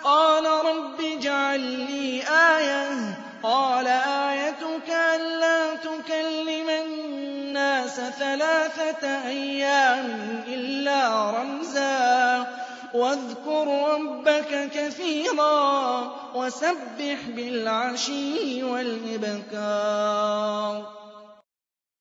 قَالَ رَبِّ اجْعَل لِّي آيَةً ۖ قَالَ آيَتُكَ أَلَّا تُكَلِّمَ النَّاسَ 3 أيَّامٍ إِلَّا رَمْزًا ۗ وَاذْكُر رَّبَّكَ كَثِيرًا وَسَبِّحْ بِالْعَشِيِّ وَالْإِبْكَارِ